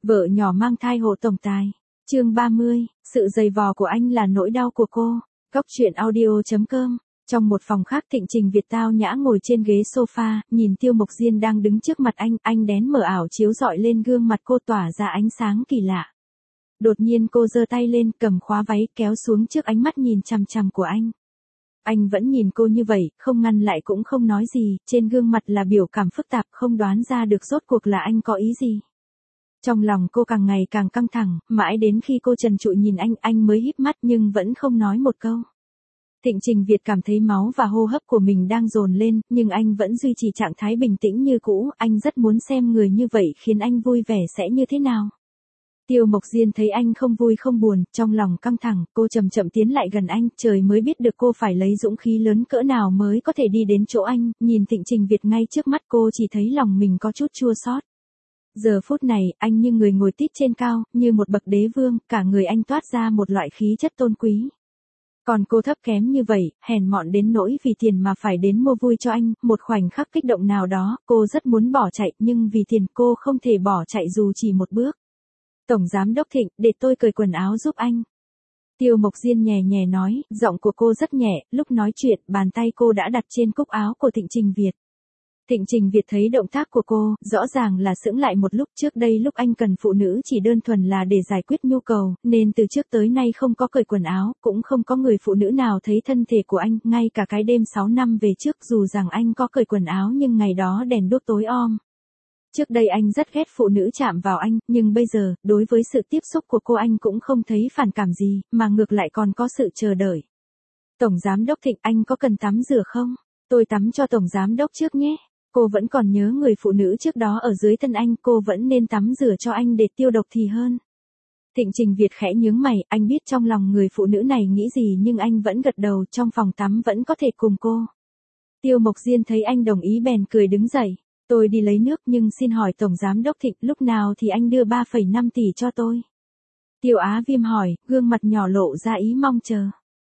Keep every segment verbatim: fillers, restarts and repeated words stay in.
Vợ nhỏ mang thai hộ tổng tài. Chương ba mươi, sự dày vò của anh là nỗi đau của cô. Góc truyện audio chấm com. Trong một phòng khác, Thịnh Trình Việt tao nhã ngồi trên ghế sofa, nhìn Tiêu Mộc Diên đang đứng trước mặt anh, anh đén mở ảo chiếu rọi lên gương mặt cô tỏa ra ánh sáng kỳ lạ. Đột nhiên cô giơ tay lên, cầm khóa váy kéo xuống trước ánh mắt nhìn chằm chằm của anh. Anh vẫn nhìn cô như vậy, không ngăn lại cũng không nói gì, trên gương mặt là biểu cảm phức tạp, không đoán ra được rốt cuộc là anh có ý gì. Trong lòng cô càng ngày càng căng thẳng, mãi đến khi cô trần trụi nhìn anh, anh mới híp mắt nhưng vẫn không nói một câu. Thịnh Trình Việt cảm thấy máu và hô hấp của mình đang dồn lên, nhưng anh vẫn duy trì trạng thái bình tĩnh như cũ, anh rất muốn xem người như vậy khiến anh vui vẻ sẽ như thế nào. Tiêu Mộc Diên thấy anh không vui không buồn, trong lòng căng thẳng, cô chậm chậm tiến lại gần anh, trời mới biết được cô phải lấy dũng khí lớn cỡ nào mới có thể đi đến chỗ anh, nhìn Thịnh Trình Việt ngay trước mắt cô chỉ thấy lòng mình có chút chua xót. Giờ phút này, anh như người ngồi tít trên cao, như một bậc đế vương, cả người anh toát ra một loại khí chất tôn quý. Còn cô thấp kém như vậy, hèn mọn đến nỗi vì tiền mà phải đến mua vui cho anh, một khoảnh khắc kích động nào đó, cô rất muốn bỏ chạy, nhưng vì tiền cô không thể bỏ chạy dù chỉ một bước. Tổng Giám Đốc Thịnh, để tôi cởi quần áo giúp anh. Tiêu Mộc Diên nhẹ nhẹ nói, giọng của cô rất nhẹ, lúc nói chuyện, bàn tay cô đã đặt trên cúc áo của Thịnh Trình Việt. Thịnh Trình Việt thấy động tác của cô, rõ ràng là sững lại một lúc. Trước đây lúc anh cần phụ nữ chỉ đơn thuần là để giải quyết nhu cầu, nên từ trước tới nay không có cởi quần áo, cũng không có người phụ nữ nào thấy thân thể của anh, ngay cả cái đêm sáu năm về trước dù rằng anh có cởi quần áo nhưng ngày đó đèn đuốc tối om. Trước đây anh rất ghét phụ nữ chạm vào anh, nhưng bây giờ, đối với sự tiếp xúc của cô anh cũng không thấy phản cảm gì, mà ngược lại còn có sự chờ đợi. Tổng Giám Đốc Thịnh, anh có cần tắm rửa không? Tôi tắm cho Tổng Giám Đốc trước nhé. Cô vẫn còn nhớ người phụ nữ trước đó ở dưới thân anh, cô vẫn nên tắm rửa cho anh để tiêu độc thì hơn. Thịnh Trình Việt khẽ nhướng mày, anh biết trong lòng người phụ nữ này nghĩ gì nhưng anh vẫn gật đầu, trong phòng tắm vẫn có thể cùng cô. Tiêu Mộc Diên thấy anh đồng ý bèn cười đứng dậy. Tôi đi lấy nước nhưng xin hỏi Tổng Giám Đốc Thịnh, lúc nào thì anh đưa ba phẩy năm tỷ cho tôi? Tiêu Á Viêm hỏi, gương mặt nhỏ lộ ra ý mong chờ.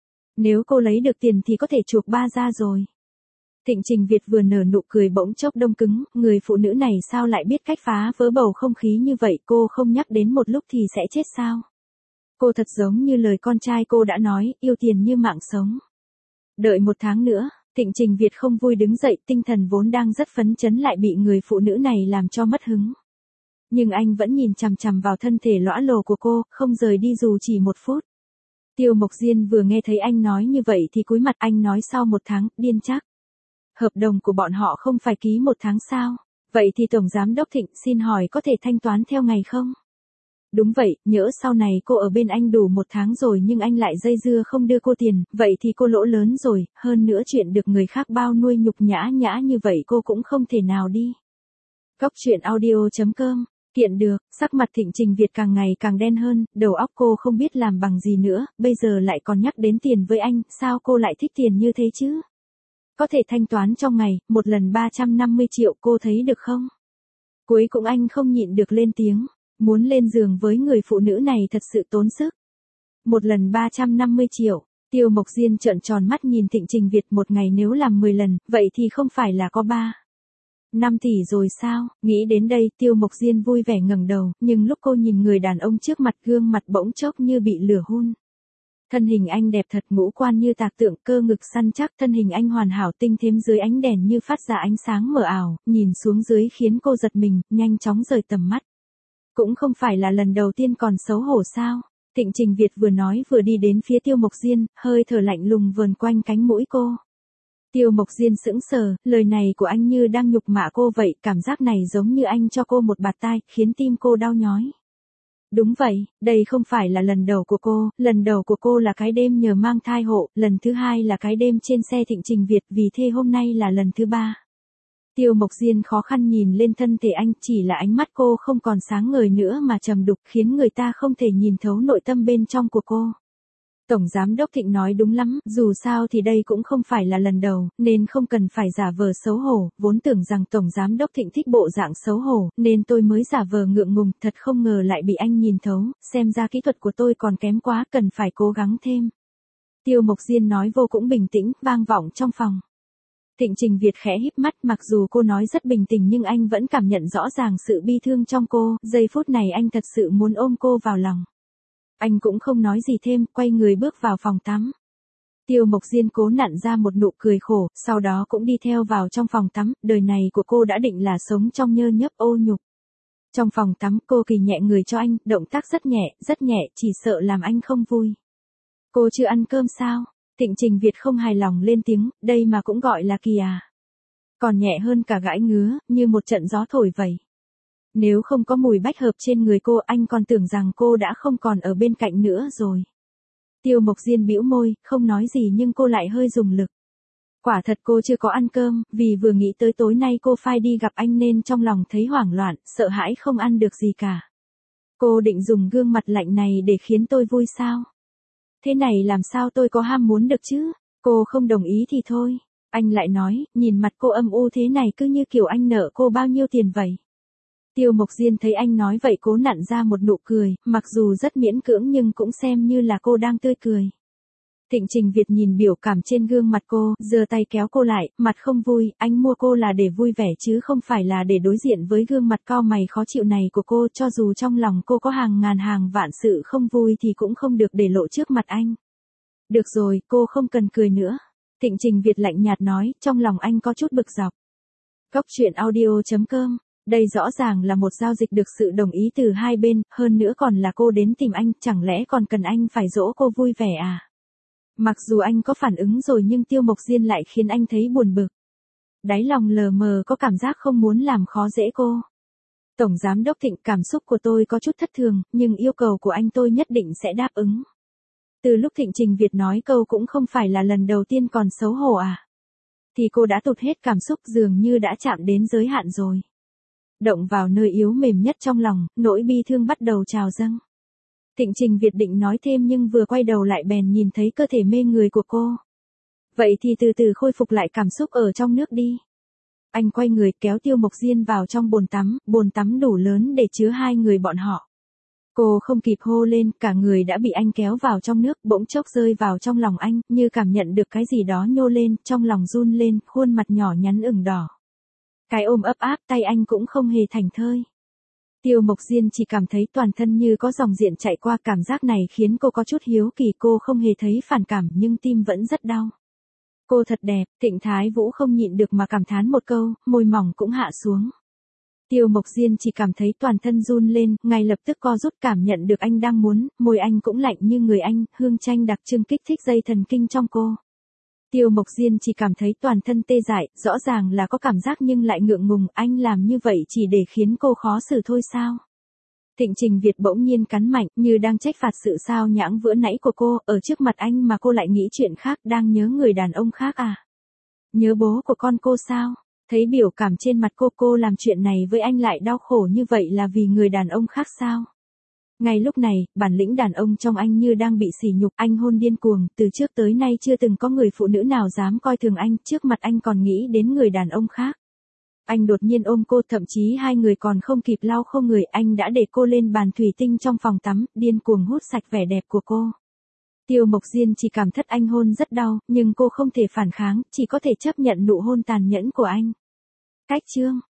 Nếu cô lấy được tiền thì có thể chuộc ba ra rồi. Thịnh Trình Việt vừa nở nụ cười bỗng chốc đông cứng, người phụ nữ này sao lại biết cách phá vỡ bầu không khí như vậy, cô không nhắc đến một lúc thì sẽ chết sao? Cô thật giống như lời con trai cô đã nói, yêu tiền như mạng sống. Đợi một tháng nữa. Thịnh Trình Việt không vui đứng dậy, tinh thần vốn đang rất phấn chấn lại bị người phụ nữ này làm cho mất hứng. Nhưng anh vẫn nhìn chằm chằm vào thân thể lõa lồ của cô, không rời đi dù chỉ một phút. Tiêu Mộc Diên vừa nghe thấy anh nói như vậy thì cúi mặt, anh nói sau một tháng, điên chắc. Hợp đồng của bọn họ không phải ký một tháng sao? Vậy thì Tổng Giám Đốc Thịnh xin hỏi có thể thanh toán theo ngày không? Đúng vậy, nhỡ sau này cô ở bên anh đủ một tháng rồi nhưng anh lại dây dưa không đưa cô tiền, vậy thì cô lỗ lớn rồi, hơn nữa chuyện được người khác bao nuôi nhục nhã nhã như vậy cô cũng không thể nào đi. Góc truyện audio chấm com, kiện được, sắc mặt Thịnh Trình Việt càng ngày càng đen hơn, đầu óc cô không biết làm bằng gì nữa, bây giờ lại còn nhắc đến tiền với anh, sao cô lại thích tiền như thế chứ? Có thể thanh toán trong ngày, một lần ba trăm năm mươi triệu cô thấy được không? Cuối cùng anh không nhịn được lên tiếng. Muốn lên giường với người phụ nữ này thật sự tốn sức. Một lần ba trăm năm mươi triệu, Tiêu Mộc Diên trợn tròn mắt nhìn Thịnh Trình Việt, một ngày nếu làm mười lần, vậy thì không phải là có ba, năm tỷ rồi sao? Nghĩ đến đây, Tiêu Mộc Diên vui vẻ ngẩng đầu, nhưng lúc cô nhìn người đàn ông trước mặt, gương mặt bỗng chốc như bị lửa hun. Thân hình anh đẹp thật, ngũ quan như tạc tượng, cơ ngực săn chắc, thân hình anh hoàn hảo tinh thêm dưới ánh đèn như phát ra ánh sáng mờ ảo, nhìn xuống dưới khiến cô giật mình, nhanh chóng rời tầm mắt. Cũng không phải là lần đầu tiên còn xấu hổ sao? Thịnh Trình Việt vừa nói vừa đi đến phía Tiêu Mộc Diên, hơi thở lạnh lùng vờn quanh cánh mũi cô. Tiêu Mộc Diên sững sờ, lời này của anh như đang nhục mạ cô vậy, cảm giác này giống như anh cho cô một bạt tai, khiến tim cô đau nhói. Đúng vậy, đây không phải là lần đầu của cô, lần đầu của cô là cái đêm nhờ mang thai hộ, lần thứ hai là cái đêm trên xe Thịnh Trình Việt, vì thế hôm nay là lần thứ ba. Tiêu Mộc Diên khó khăn nhìn lên thân thể anh, chỉ là ánh mắt cô không còn sáng ngời nữa mà trầm đục, khiến người ta không thể nhìn thấu nội tâm bên trong của cô. Tổng Giám Đốc Thịnh nói đúng lắm, dù sao thì đây cũng không phải là lần đầu, nên không cần phải giả vờ xấu hổ, vốn tưởng rằng Tổng Giám Đốc Thịnh thích bộ dạng xấu hổ, nên tôi mới giả vờ ngượng ngùng, thật không ngờ lại bị anh nhìn thấu, xem ra kỹ thuật của tôi còn kém quá, cần phải cố gắng thêm. Tiêu Mộc Diên nói vô cùng bình tĩnh, vang vọng trong phòng. Thịnh Trình Việt khẽ híp mắt, mặc dù cô nói rất bình tĩnh nhưng anh vẫn cảm nhận rõ ràng sự bi thương trong cô, giây phút này anh thật sự muốn ôm cô vào lòng. Anh cũng không nói gì thêm, quay người bước vào phòng tắm. Tiêu Mộc Diên cố nặn ra một nụ cười khổ, sau đó cũng đi theo vào trong phòng tắm, đời này của cô đã định là sống trong nhơ nhớp ô nhục. Trong phòng tắm cô kỳ nhẹ người cho anh, động tác rất nhẹ, rất nhẹ, chỉ sợ làm anh không vui. Cô chưa ăn cơm sao? Thịnh Trình Việt không hài lòng lên tiếng, đây mà cũng gọi là kỳ à. Còn nhẹ hơn cả gãi ngứa, như một trận gió thổi vậy. Nếu không có mùi bách hợp trên người cô, anh còn tưởng rằng cô đã không còn ở bên cạnh nữa rồi. Tiêu Mộc Diên bĩu môi, không nói gì nhưng cô lại hơi dùng lực. Quả thật cô chưa có ăn cơm, vì vừa nghĩ tới tối nay cô phải đi gặp anh nên trong lòng thấy hoảng loạn, sợ hãi không ăn được gì cả. Cô định dùng gương mặt lạnh này để khiến tôi vui sao? Thế này làm sao tôi có ham muốn được chứ? Cô không đồng ý thì thôi. Anh lại nói, nhìn mặt cô âm u thế này cứ như kiểu anh nợ cô bao nhiêu tiền vậy. Tiêu Mộc Diên thấy anh nói vậy cố nặn ra một nụ cười, mặc dù rất miễn cưỡng nhưng cũng xem như là cô đang tươi cười. Thịnh Trình Việt nhìn biểu cảm trên gương mặt cô, giơ tay kéo cô lại, mặt không vui, anh mua cô là để vui vẻ chứ không phải là để đối diện với gương mặt cau mày khó chịu này của cô, cho dù trong lòng cô có hàng ngàn hàng vạn sự không vui thì cũng không được để lộ trước mặt anh. Được rồi, cô không cần cười nữa. Thịnh Trình Việt lạnh nhạt nói, trong lòng anh có chút bực dọc. Cốc truyện audio chấm com. Đây rõ ràng là một giao dịch được sự đồng ý từ hai bên, hơn nữa còn là cô đến tìm anh, chẳng lẽ còn cần anh phải dỗ cô vui vẻ à? Mặc dù anh có phản ứng rồi nhưng Tiêu Mộc Diên lại khiến anh thấy buồn bực. Đáy lòng lờ mờ có cảm giác không muốn làm khó dễ cô. Tổng Giám đốc Thịnh, cảm xúc của tôi có chút thất thường, nhưng yêu cầu của anh tôi nhất định sẽ đáp ứng. Từ lúc Thịnh Trình Việt nói câu cũng không phải là lần đầu tiên còn xấu hổ à? Thì cô đã tụt hết cảm xúc, dường như đã chạm đến giới hạn rồi. Động vào nơi yếu mềm nhất trong lòng, nỗi bi thương bắt đầu trào dâng. Thịnh Trình Việt định nói thêm nhưng vừa quay đầu lại bèn nhìn thấy cơ thể mê người của cô. Vậy thì từ từ khôi phục lại cảm xúc ở trong nước đi. Anh quay người kéo Tiêu Mộc Diên vào trong bồn tắm, bồn tắm đủ lớn để chứa hai người bọn họ. Cô không kịp hô lên, cả người đã bị anh kéo vào trong nước, bỗng chốc rơi vào trong lòng anh, như cảm nhận được cái gì đó nhô lên, trong lòng run lên, khuôn mặt nhỏ nhắn ửng đỏ. Cái ôm ấp áp, tay anh cũng không hề thảnh thơi. Tiêu Mộc Diên chỉ cảm thấy toàn thân như có dòng điện chạy qua, cảm giác này khiến cô có chút hiếu kỳ, cô không hề thấy phản cảm nhưng tim vẫn rất đau. Cô thật đẹp, Thịnh Thái Vũ không nhịn được mà cảm thán một câu, môi mỏng cũng hạ xuống. Tiêu Mộc Diên chỉ cảm thấy toàn thân run lên, ngay lập tức co rút, cảm nhận được anh đang muốn, môi anh cũng lạnh như người anh, hương chanh đặc trưng kích thích dây thần kinh trong cô. Tiêu Mộc Diên chỉ cảm thấy toàn thân tê dại, rõ ràng là có cảm giác nhưng lại ngượng ngùng, anh làm như vậy chỉ để khiến cô khó xử thôi sao? Thịnh Trình Việt bỗng nhiên cắn mạnh, như đang trách phạt sự sao nhãng vừa nãy của cô, ở trước mặt anh mà cô lại nghĩ chuyện khác, đang nhớ người đàn ông khác à? Nhớ bố của con cô sao? Thấy biểu cảm trên mặt cô, cô làm chuyện này với anh lại đau khổ như vậy là vì người đàn ông khác sao? Ngay lúc này, bản lĩnh đàn ông trong anh như đang bị sỉ nhục, anh hôn điên cuồng, từ trước tới nay chưa từng có người phụ nữ nào dám coi thường anh, trước mặt anh còn nghĩ đến người đàn ông khác. Anh đột nhiên ôm cô, thậm chí hai người còn không kịp lau khô người, anh đã để cô lên bàn thủy tinh trong phòng tắm, điên cuồng hút sạch vẻ đẹp của cô. Tiêu Mộc Diên chỉ cảm thấy anh hôn rất đau, nhưng cô không thể phản kháng, chỉ có thể chấp nhận nụ hôn tàn nhẫn của anh. Cách chương